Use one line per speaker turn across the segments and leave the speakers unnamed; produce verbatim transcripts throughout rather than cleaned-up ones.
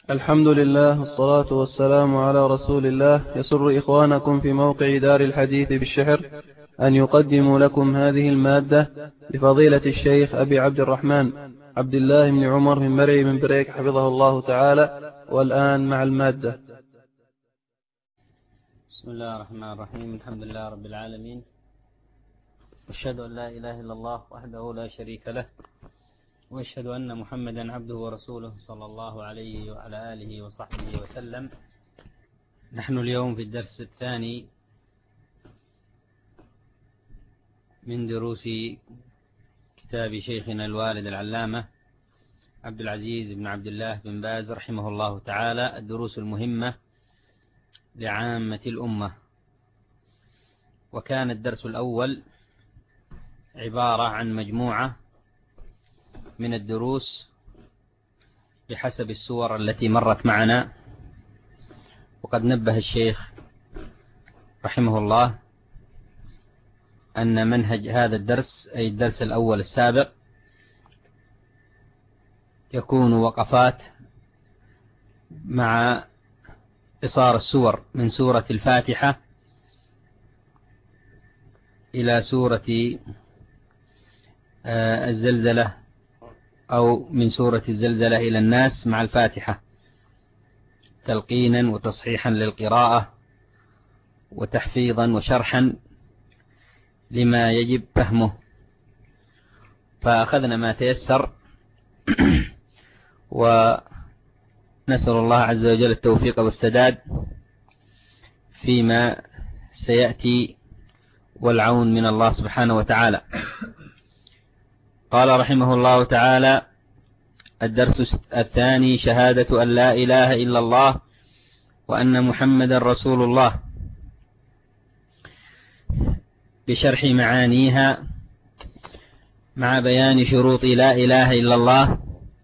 الحمد لله والصلاة والسلام على رسول الله. يسر إخوانكم في موقع دار الحديث بالشحر أن يقدموا لكم هذه المادة لفضيلة الشيخ أبي عبد الرحمن عبد الله بن عمر من مرعي من بريك حفظه الله تعالى. والآن مع المادة.
بسم الله الرحمن الرحيم. الحمد لله رب العالمين، واشهد أن لا إله إلا الله وحده لا شريك له، واشهد أن محمدا عبده ورسوله صلى الله عليه وعلى آله وصحبه وسلم. نحن اليوم في الدرس الثاني من دروس كتاب شيخنا الوالد العلامة عبد العزيز بن عبد الله بن باز رحمه الله تعالى، الدروس المهمة لعامة الأمة. وكان الدرس الأول عبارة عن مجموعة من الدروس بحسب السور التي مرت معنا، وقد نبه الشيخ رحمه الله أن منهج هذا الدرس أي الدرس الأول السابق يكون وقفات مع قصار السور من سورة الفاتحة إلى سورة الزلزلة، أو من سورة الزلزلة إلى الناس مع الفاتحة، تلقينا وتصحيحا للقراءة وتحفيظا وشرحا لما يجب فهمه. فأخذنا ما تيسر ونسأل الله عز وجل التوفيق والسداد فيما سيأتي والعون من الله سبحانه وتعالى. قال رحمه الله تعالى: الدرس الثاني شهادة أن لا إله إلا الله وأن محمدا رسول الله، بشرح معانيها مع بيان شروط لا إله إلا الله.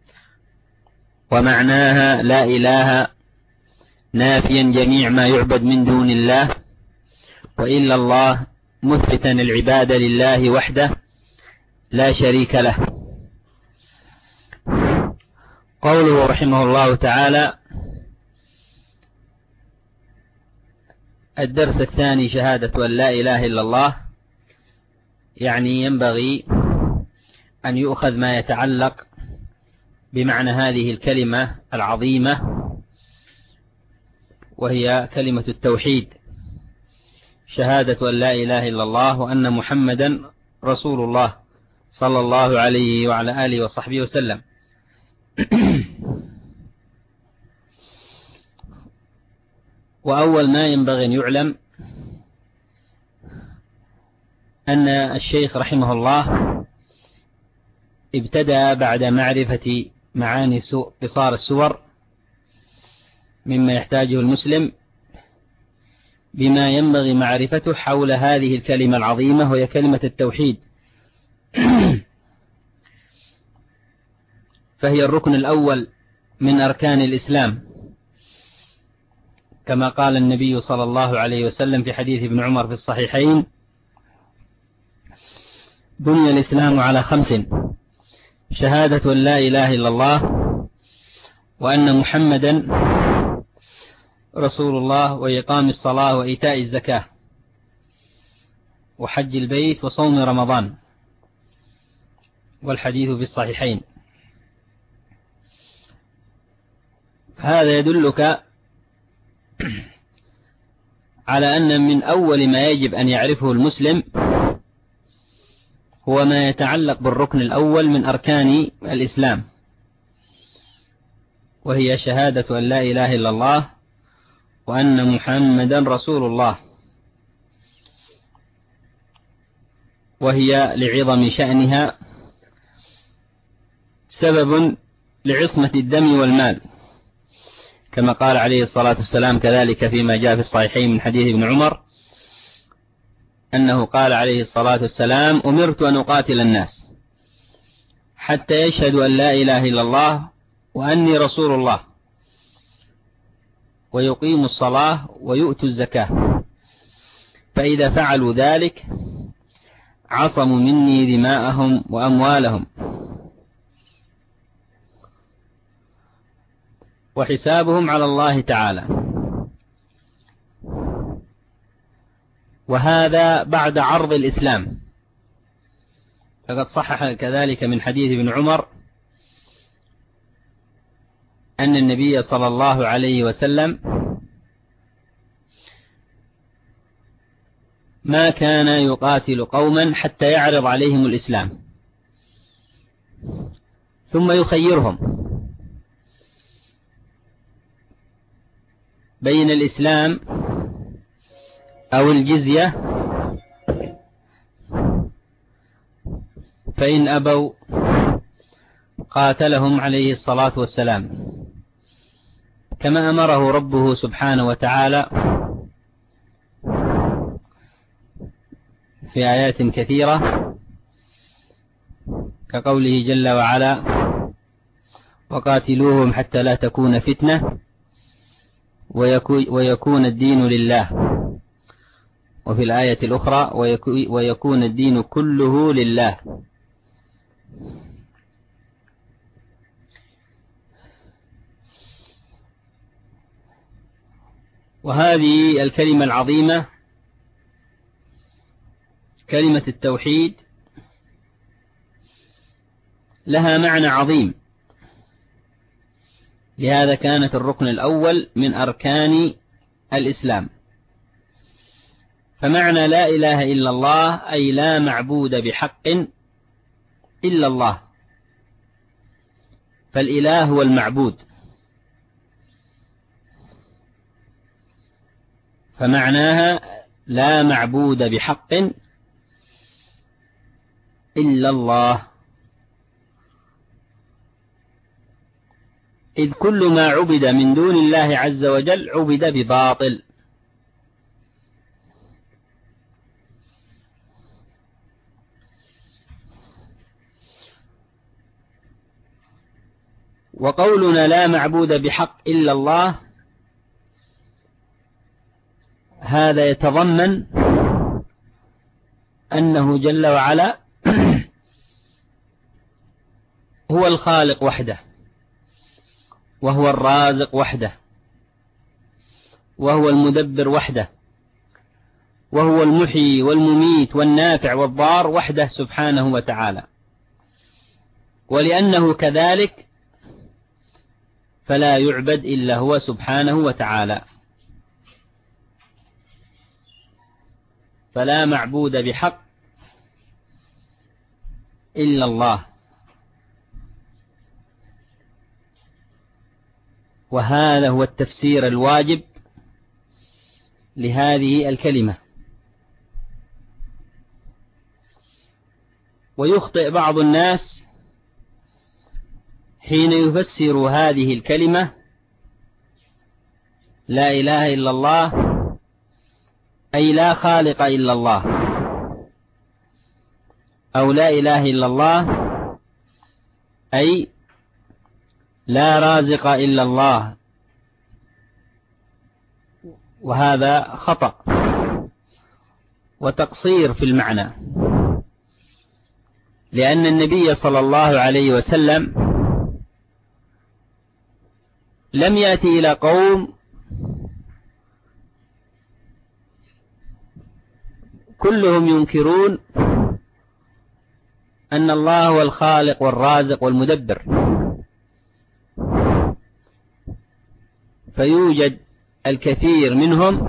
ومعناها: لا إله نافيا جميع ما يعبد من دون الله، وإلا الله مثبتا العبادة لله وحده لا شريك له. قوله رحمه الله تعالى: الدرس الثاني شهادة أن لا إله إلا الله، يعني ينبغي أن يؤخذ ما يتعلق بمعنى هذه الكلمة العظيمة، وهي كلمة التوحيد، شهادة أن لا إله إلا الله وأن محمدا رسول الله صلى الله عليه وعلى آله وصحبه وسلم. وأول ما ينبغي أن يعلم أن الشيخ رحمه الله ابتدأ بعد معرفة معاني قصار السور مما يحتاجه المسلم بما ينبغي معرفته حول هذه الكلمة العظيمة، وهي كلمة التوحيد. فهي الركن الأول من أركان الإسلام، كما قال النبي صلى الله عليه وسلم في حديث ابن عمر في الصحيحين: بني الإسلام على خمس: شهادة أن لا إله إلا الله، وأن محمدا رسول الله، وإقام الصلاة، وإيتاء الزكاة، وحج البيت، وصوم رمضان. والحديث في الصحيحين. هذا يدلك على أن من أول ما يجب أن يعرفه المسلم هو ما يتعلق بالركن الأول من أركان الإسلام، وهي شهادة أن لا إله إلا الله وأن محمدا رسول الله. وهي لعظم شأنها سبب لعصمة الدم والمال، كما قال عليه الصلاة والسلام كذلك فيما جاء في الصحيحين من حديث ابن عمر أنه قال عليه الصلاة والسلام: أمرت أن أقاتل الناس حتى يشهدوا أن لا إله إلا الله وأني رسول الله، ويقيموا الصلاة ويؤتوا الزكاة، فإذا فعلوا ذلك عصموا مني دماءهم وأموالهم. وحسابهم على الله تعالى. وهذا بعد عرض الإسلام، فقد صحح كذلك من حديث ابن عمر أن النبي صلى الله عليه وسلم ما كان يقاتل قوما حتى يعرض عليهم الإسلام ثم يخيرهم بين الإسلام أو الجزية، فإن أبوا قاتلهم عليه الصلاة والسلام، كما أمره ربه سبحانه وتعالى في آيات كثيرة، كقوله جل وعلا: وقاتلوهم حتى لا تكون فتنة ويكون الدين لله. وفي الآية الأخرى: ويكون الدين كله لله. وهذه الكلمة العظيمة كلمة التوحيد لها معنى عظيم، لهذا كانت الركن الأول من أركان الإسلام. فمعنى لا إله إلا الله أي لا معبود بحق إلا الله، فالإله هو المعبود. فمعناها لا معبود بحق إلا الله، إذ كل ما عبد من دون الله عز وجل عبد بباطل. وقولنا لا معبود بحق إلا الله هذا يتضمن أنه جل وعلا هو الخالق وحده، وهو الرازق وحده، وهو المدبر وحده، وهو المحيي والمميت والنافع والضار وحده سبحانه وتعالى. ولأنه كذلك فلا يعبد إلا هو سبحانه وتعالى. فلا معبود بحق إلا الله. وهذا هو التفسير الواجب لهذه الكلمة. ويخطئ بعض الناس حين يفسر هذه الكلمة لا إله إلا الله أي لا خالق إلا الله، أو لا إله إلا الله أي لا رازق إلا الله، وهذا خطأ وتقصير في المعنى، لأن النبي صلى الله عليه وسلم لم يأتي إلى قوم كلهم ينكرون أن الله هو الخالق والرازق والمدبر، فيوجد الكثير منهم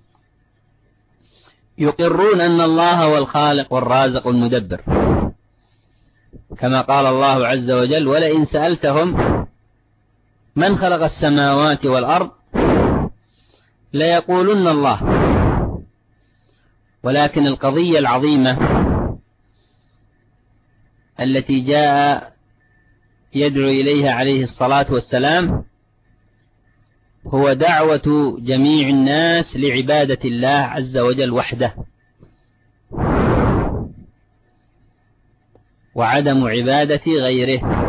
يقرون أن الله هو الخالق والرازق والمدبر، كما قال الله عز وجل: ولئن سألتهم من خلق السماوات والأرض ليقولن الله. ولكن القضية العظيمة التي جاء يدعو إليها عليه الصلاة والسلام هو دعوة جميع الناس لعبادة الله عز وجل وحده، وعدم عبادة غيره.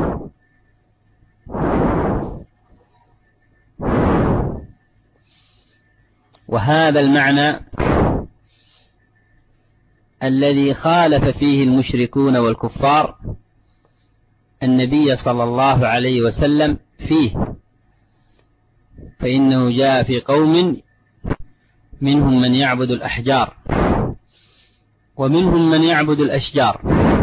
وهذا المعنى الذي خالف فيه المشركون والكفار النبي صلى الله عليه وسلم فيه، فإنه جاء في قوم منهم من يعبد الأحجار ومنهم من يعبد الأشجار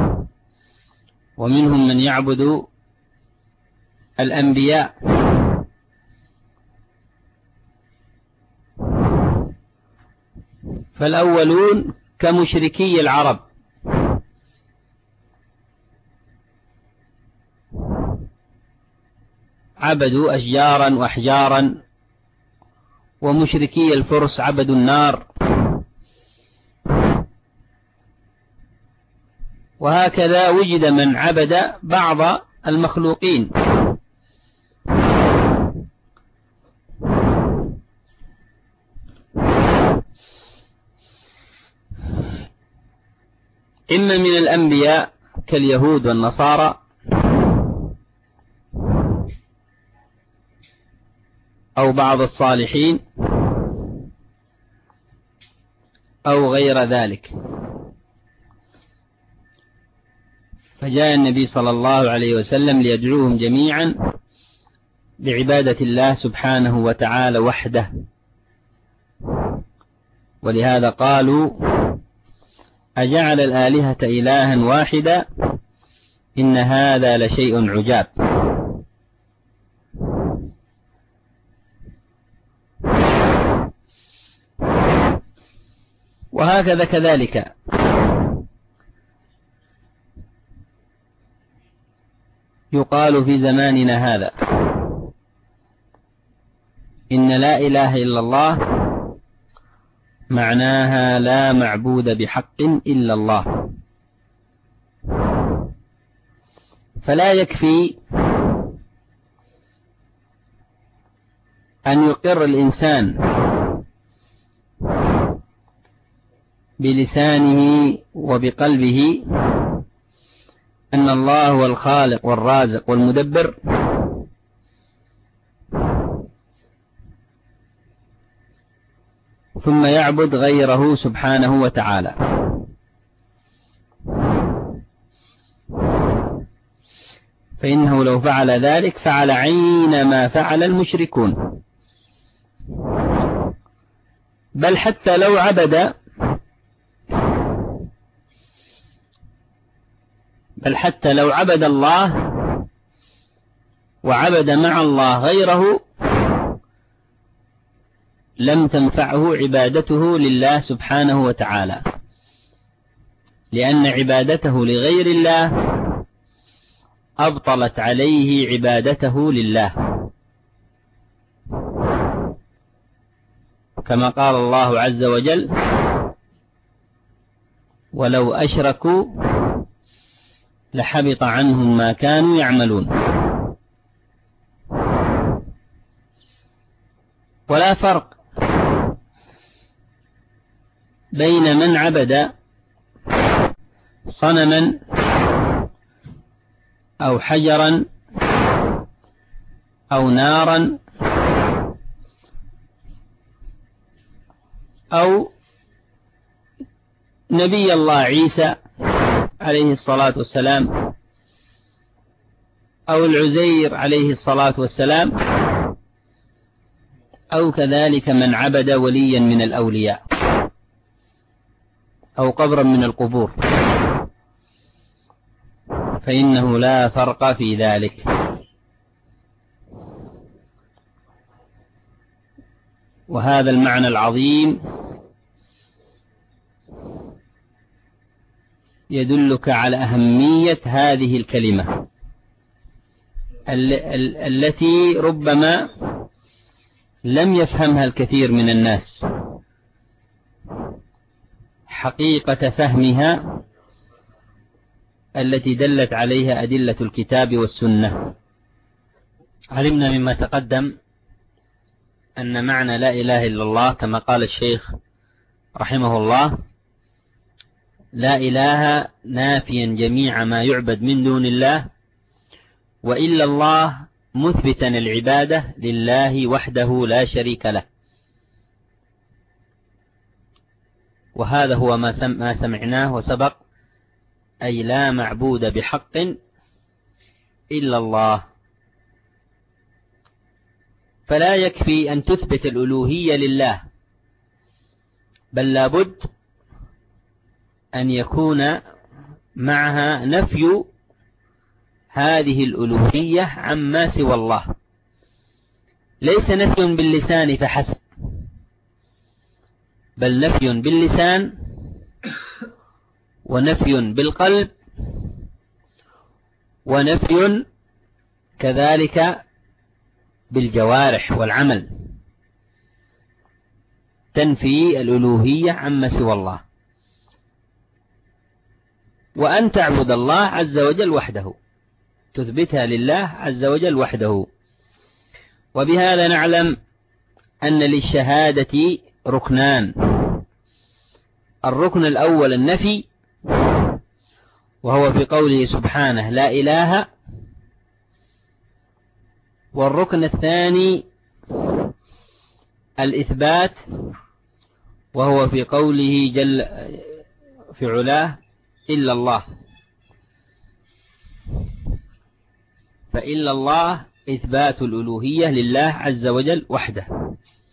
ومنهم من يعبد الأنبياء. فالأولون كمشركي العرب عبدوا أشجارا وأحجارا، ومشركي الفرس عبدوا النار، وهكذا وجد من عبد بعض المخلوقين. إما من الأنبياء كاليهود والنصارى، أو بعض الصالحين، أو غير ذلك. فجاء النبي صلى الله عليه وسلم ليدعوهم جميعا لعبادة الله سبحانه وتعالى وحده، ولهذا قالوا: أجعل الآلهة إلها واحدا إن هذا لشيء عجاب. وهكذا كذلك يقال في زماننا هذا إن لا إله إلا الله معناها لا معبود بحق إلا الله. فلا يكفي أن يقر الإنسان بلسانه وبقلبه أن الله هو الخالق والرازق والمدبر، ثم يعبد غيره سبحانه وتعالى. فإنه لو فعل ذلك فعل عين ما فعل المشركون. بل حتى لو عبد بل حتى لو عبد الله وعبد مع الله غيره لم تنفعه عبادته لله سبحانه وتعالى، لأن عبادته لغير الله أبطلت عليه عبادته لله، كما قال الله عز وجل: ولو أشركوا لحبط عنهم ما كانوا يعملون. ولا فرق بين من عبد صنما أو حجرا أو نارا أو نبي الله عيسى عليه الصلاة والسلام أو العزير عليه الصلاة والسلام، أو كذلك من عبد وليا من الأولياء أو قبرا من القبور، فإنه لا فرق في ذلك. وهذا المعنى العظيم يدلك على أهمية هذه الكلمة ال ال التي ربما لم يفهمها الكثير من الناس حقيقة فهمها التي دلت عليها أدلة الكتاب والسنة. علمنا مما تقدم أن معنى لا إله إلا الله كما قال الشيخ رحمه الله: لا إله نافيا جميع ما يعبد من دون الله، وإلا الله مثبتا العبادة لله وحده لا شريك له. وهذا هو ما سمعناه وسبق، أي لا معبود بحق إلا الله. فلا يكفي أن تثبت الألوهية لله، بل لابد أن يكون معها نفي هذه الألوهية عما سوى الله، ليس نفي باللسان فحسب، بل نفي باللسان ونفي بالقلب ونفي كذلك بالجوارح والعمل، تنفي الألوهية عما سوى الله، وأن تعبد الله عز وجل وحده، تثبتها لله عز وجل وحده. وبهذا نعلم أن للشهادة ركنان: الركن الأول النفي، وهو في قوله سبحانه لا إله، والركن الثاني الإثبات، وهو في قوله جل في علاه إلا الله، فإلا الله إثبات الألوهية لله عز وجل وحده،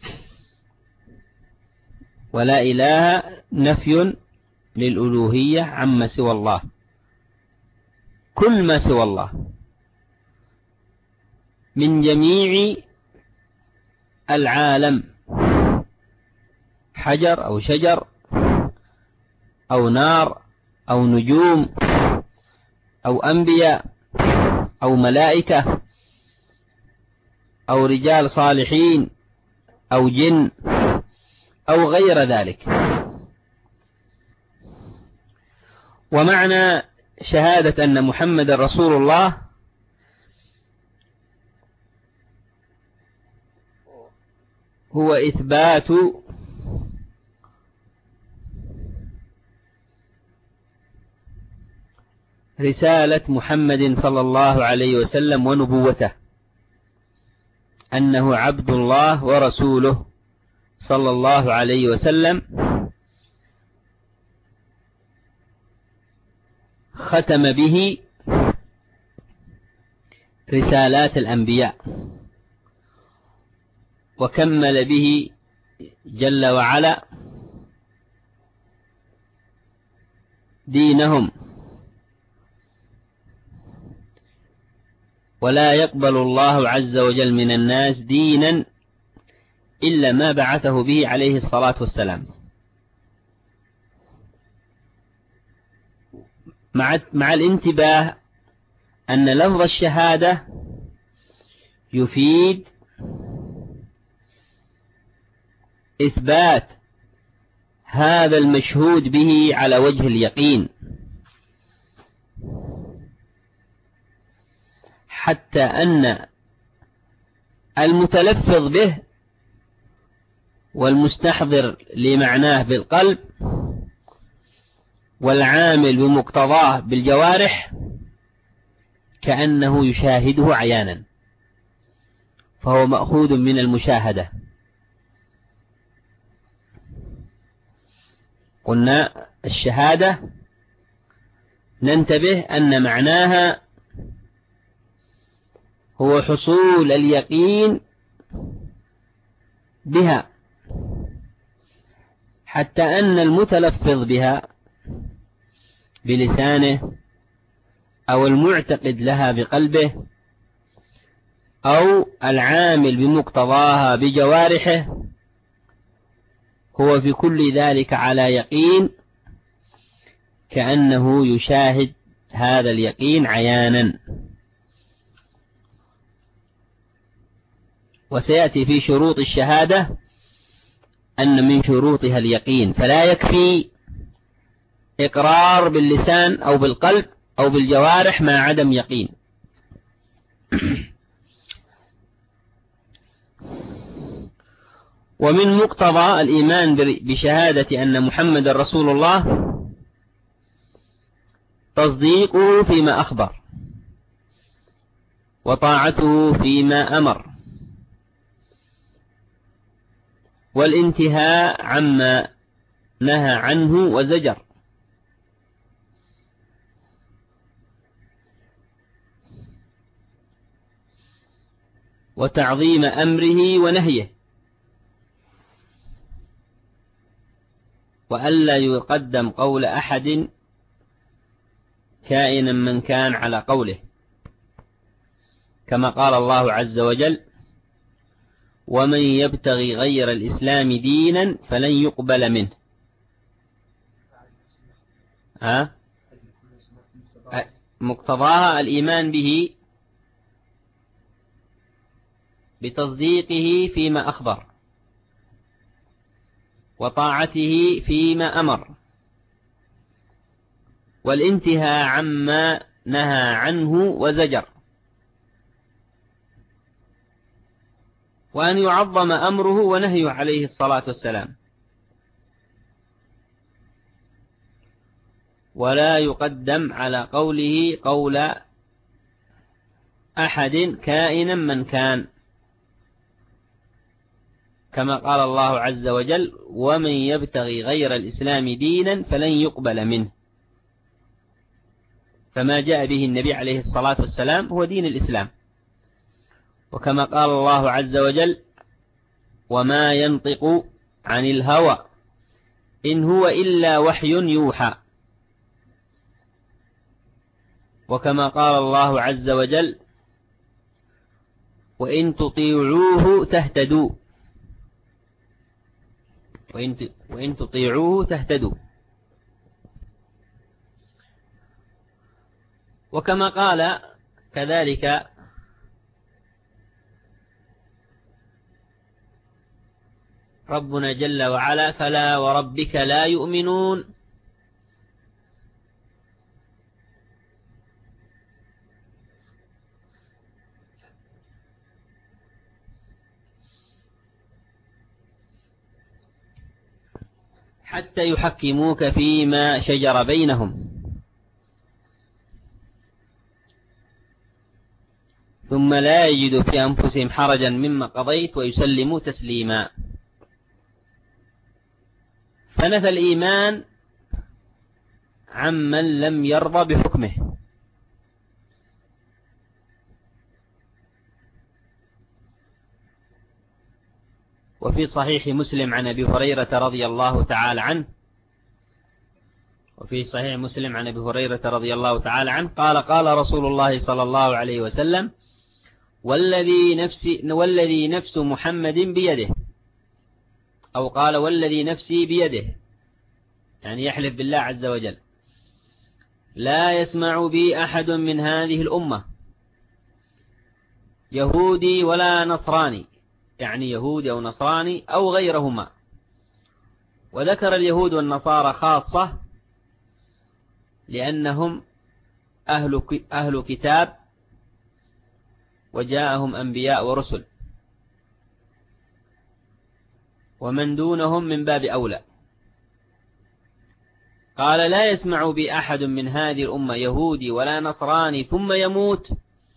ولا إله نفي للألوهية عما سوى الله، كل ما سوى الله من جميع العالم، حجر أو شجر أو نار أو نجوم أو أنبياء أو ملائكة أو رجال صالحين أو جن أو غير ذلك. ومعنى شهادة أن محمد رسول الله هو إثبات رسالة محمد صلى الله عليه وسلم ونبوته، أنه عبد الله ورسوله صلى الله عليه وسلم، ختم به رسالات الأنبياء، وكمل به جل وعلا دينهم، ولا يقبل الله عز وجل من الناس دينا إلا ما بعثه به عليه الصلاة والسلام. مع مع الانتباه أن لفظ الشهادة يفيد إثبات هذا المشهود به على وجه اليقين، حتى أن المتلفظ به والمستحضر لمعناه بالقلب والعامل بمقتضاه بالجوارح كأنه يشاهده عيانا، فهو مأخوذ من المشاهدة. قلنا الشهادة ننتبه أن معناها هو حصول اليقين بها، حتى أن المتلفظ بها بلسانه أو المعتقد لها بقلبه أو العامل بمقتضاها بجوارحه هو في كل ذلك على يقين، كأنه يشاهد هذا اليقين عيانا. وسيأتي في شروط الشهادة أن من شروطها اليقين، فلا يكفي إقرار باللسان أو بالقلب أو بالجوارح مع عدم يقين. ومن مقتضى الإيمان بشهادة أن محمد رسول الله تصديقه فيما أخبر، وطاعته فيما أمر، والانتهاء عما نهى عنه وزجر. وتعظيم أمره ونهيه، وألا يقدم قول أحد كائنا من كان على قوله، كما قال الله عز وجل: ومن يبتغي غير الإسلام دينا فلن يقبل منه. ها؟ مقتضاها الإيمان به بتصديقه فيما أخبر، وطاعته فيما أمر، والانتهاء عما نهى عنه وزجر، وأن يعظم أمره ونهيه عليه الصلاة والسلام، ولا يقدم على قوله قول أحد كائنا من كان، كما قال الله عز وجل: ومن يبتغي غير الإسلام دينا فلن يقبل منه. فما جاء به النبي عليه الصلاة والسلام هو دين الإسلام، وكما قال الله عز وجل: وما ينطق عن الهوى إن هو إلا وحي يوحى، وكما قال الله عز وجل: وإن تطيعوه تهتدوا، وإن وإن تطيعوه تهتدوا، وكما قال كذلك: ربنا جل وعلا: فلا وربك لا يؤمنون حتى يحكموك فيما شجر بينهم ثم لا يجدوا في أنفسهم حرجا مما قضيت ويسلموا تسليما. فنفى الإيمان عمن لم يرضى بحكمه. وفي صحيح مسلم عن أبي هريرة رضي الله تعالى عنه وفي صحيح مسلم عن أبي هريرة رضي الله تعالى عنه قال: قال رسول الله صلى الله عليه وسلم: والذي نفسي والذي نفس محمد بيده، أو قال: والذي نفسي بيده، يعني يحلف بالله عز وجل: لا يسمع بي أحد من هذه الأمة يهودي ولا نصراني، يعني يهودي أو نصراني أو غيرهما. وذكر اليهود والنصارى خاصة لأنهم أهل أهل كتاب وجاءهم أنبياء ورسل، ومن دونهم من باب أولى. قال: لا يسمع بي أحد من هذه الأمة يهودي ولا نصراني ثم يموت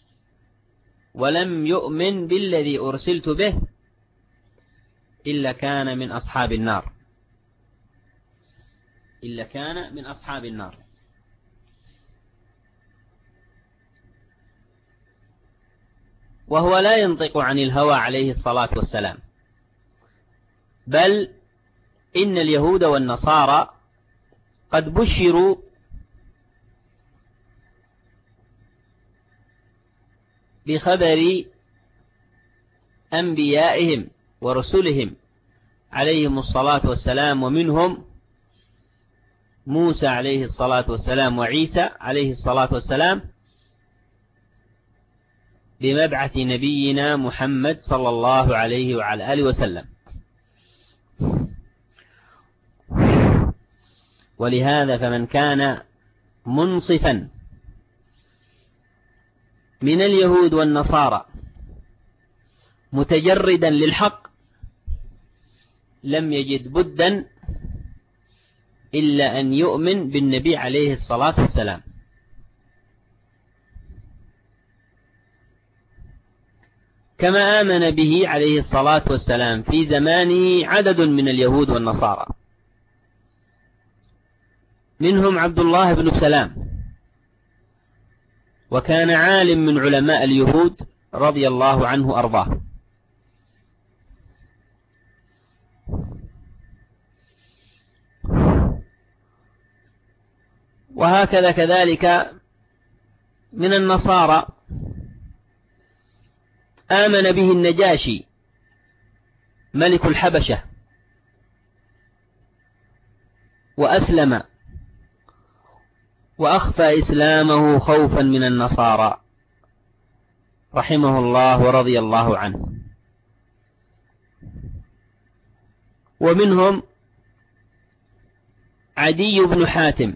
ولم يؤمن بالذي أرسلت به إلا كان من أصحاب النار إلا كان من أصحاب النار. وهو لا ينطق عن الهوى عليه الصلاة والسلام، بل إن اليهود والنصارى قد بشروا بخبر أنبيائهم ورسلهم عليهم الصلاة والسلام، ومنهم موسى عليه الصلاة والسلام وعيسى عليه الصلاة والسلام، بمبعث نبينا محمد صلى الله عليه وعلى آله وسلم. ولهذا فمن كان منصفا من اليهود والنصارى متجردا للحق لم يجد بدا إلا أن يؤمن بالنبي عليه الصلاة والسلام. كما آمن به عليه الصلاة والسلام في زمانه عدد من اليهود والنصارى، منهم عبد الله بن سلام، وكان عالم من علماء اليهود رضي الله عنه أرضاه. وهكذا كذلك من النصارى آمن به النجاشي ملك الحبشة وأسلم وأخفى إسلامه خوفا من النصارى رحمه الله ورضي الله عنه. ومنهم عدي بن حاتم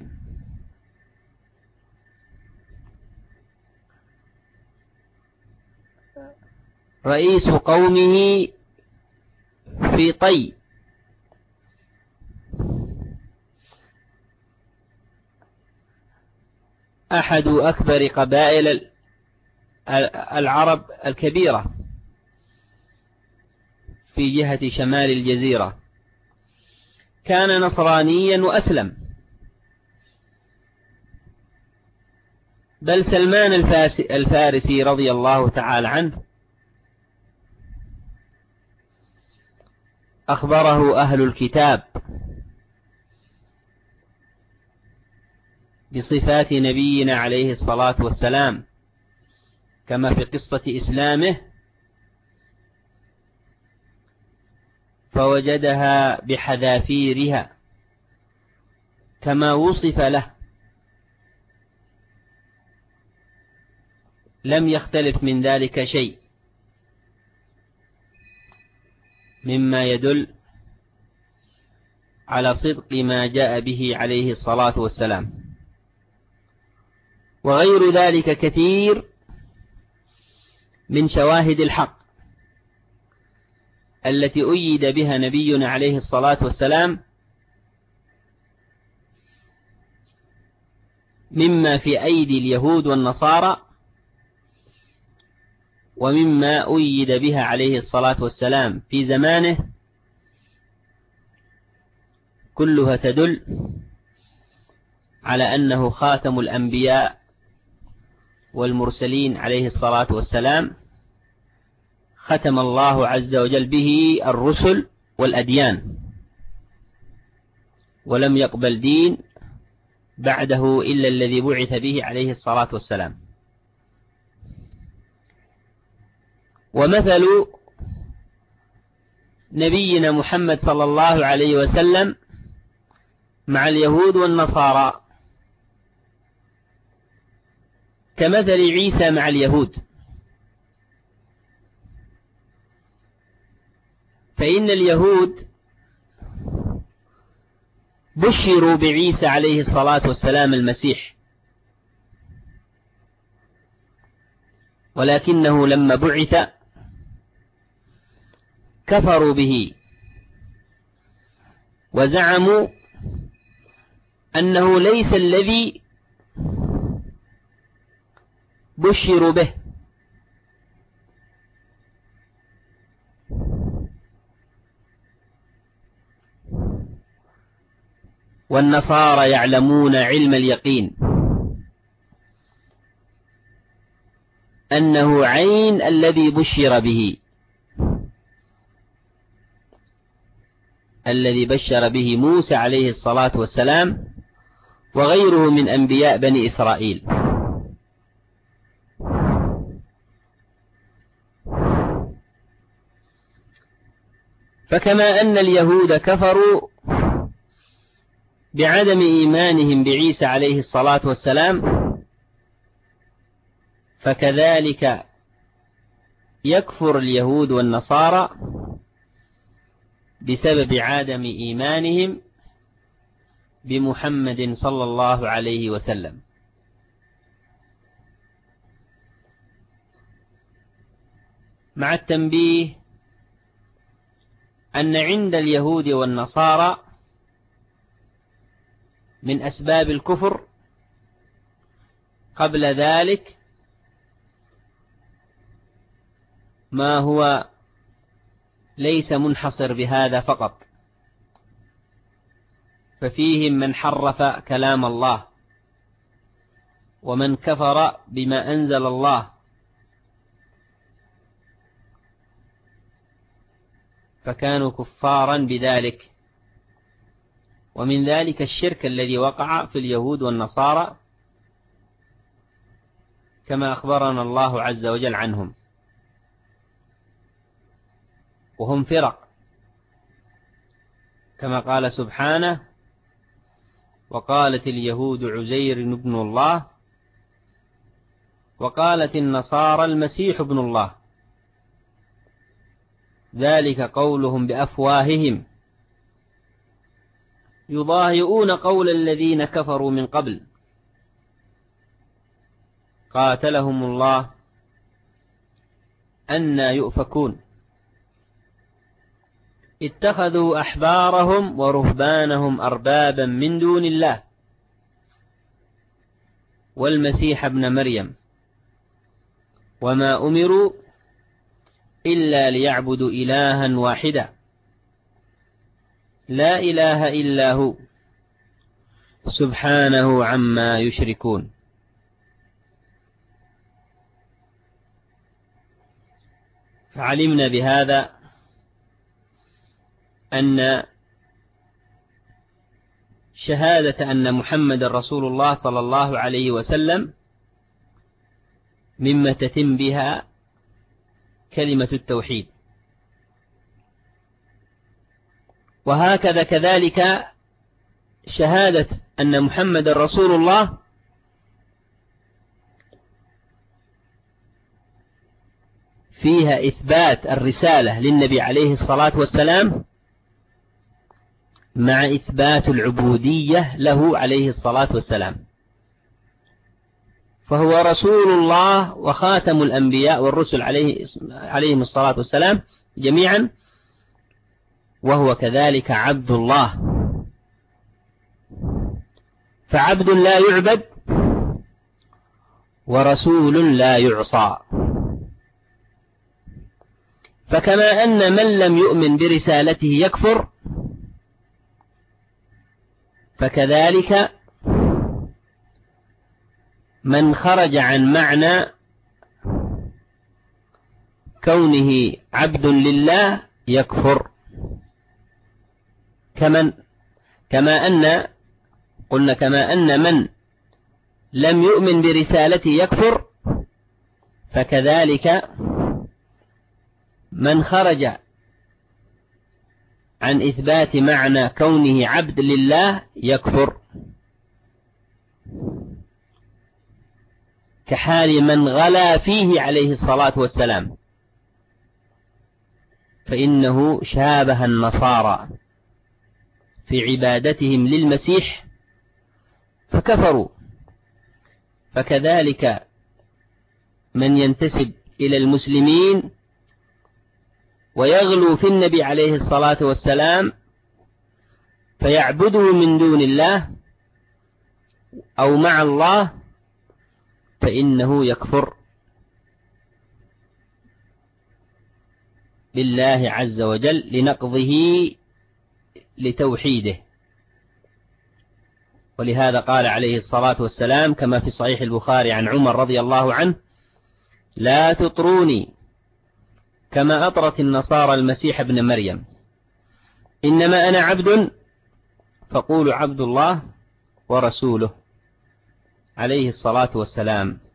رئيس قومه في طي، أحد أكبر قبائل العرب الكبيرة في جهة شمال الجزيرة، كان نصرانيا وأسلم. بل سلمان الفارسي رضي الله تعالى عنه أخبره أهل الكتاب بصفات نبينا عليه الصلاة والسلام كما في قصة إسلامه، فوجدها بحذافيرها كما وصف له، لم يختلف من ذلك شيء، مما يدل على صدق ما جاء به عليه الصلاة والسلام. وغير ذلك كثير من شواهد الحق التي أيد بها نبينا عليه الصلاة والسلام، مما في أيدي اليهود والنصارى ومما أيد بها عليه الصلاة والسلام في زمانه، كلها تدل على أنه خاتم الأنبياء والمرسلين عليه الصلاة والسلام، ختم الله عز وجل به الرسل والأديان، ولم يقبل دين بعده إلا الذي بعث به عليه الصلاة والسلام. ومثل نبينا محمد صلى الله عليه وسلم مع اليهود والنصارى كمثل عيسى مع اليهود، فإن اليهود بشروا بعيسى عليه الصلاة والسلام المسيح، ولكنه لما بعث كفروا به وزعموا أنه ليس الذي بشروا به، والنصارى يعلمون علم اليقين أنه عين الذي بشر به، الذي بشر به موسى عليه الصلاة والسلام وغيره من أنبياء بني إسرائيل. فكما أن اليهود كفروا بعدم إيمانهم بعيسى عليه الصلاة والسلام، فكذلك يكفر اليهود والنصارى بسبب عدم إيمانهم بمحمد صلى الله عليه وسلم. مع التنبيه أن عند اليهود والنصارى من أسباب الكفر قبل ذلك ما هو ليس منحصر بهذا فقط، ففيهم من حرف كلام الله، ومن كفر بما أنزل الله، فكانوا كفارا بذلك. ومن ذلك الشرك الذي وقع في اليهود والنصارى كما أخبرنا الله عز وجل عنهم، وهم فرق كما قال سبحانه: وقالت اليهود عزير ابن الله وقالت النصارى المسيح ابن الله ذلك قولهم بأفواههم يضاهئون قول الذين كفروا من قبل قاتلهم الله أنى يؤفكون اتخذوا أحبارهم ورهبانهم أربابا من دون الله والمسيح ابن مريم وما أمروا إلا ليعبدوا إلها واحدا لا إله إلا هو سبحانه عما يشركون. فعلمنا بهذا أن شهادة أن محمد رسول الله صلى الله عليه وسلم مما تتم بها كلمة التوحيد، وهكذا كذلك شهادة أن محمد رسول الله فيها إثبات الرسالة للنبي عليه الصلاة والسلام مع إثبات العبودية له عليه الصلاة والسلام، فهو رسول الله وخاتم الأنبياء والرسل عليه عليهم الصلاة والسلام جميعا، وهو كذلك عبد الله، فعبد لا يعبد ورسول لا يعصى. فكما أن من لم يؤمن برسالته يكفر، فكذلك من خرج عن معنى كونه عبد لله يكفر، كمن كما أن قلنا كما أن من لم يؤمن برسالته يكفر، فكذلك من خرج عن إثبات معنى كونه عبد لله يكفر، كحال من غلا فيه عليه الصلاة والسلام، فإنه شابه النصارى في عبادتهم للمسيح فكفروا. فكذلك من ينتسب إلى المسلمين ويغلو في النبي عليه الصلاة والسلام فيعبده من دون الله أو مع الله، فإنه يكفر بالله عز وجل لنقضه لتوحيده. ولهذا قال عليه الصلاة والسلام كما في صحيح البخاري عن عمر رضي الله عنه: لا تطروني كما أطرت النصارى المسيح ابن مريم، إنما أنا عبد فقولوا عبد الله ورسوله عليه الصلاة والسلام.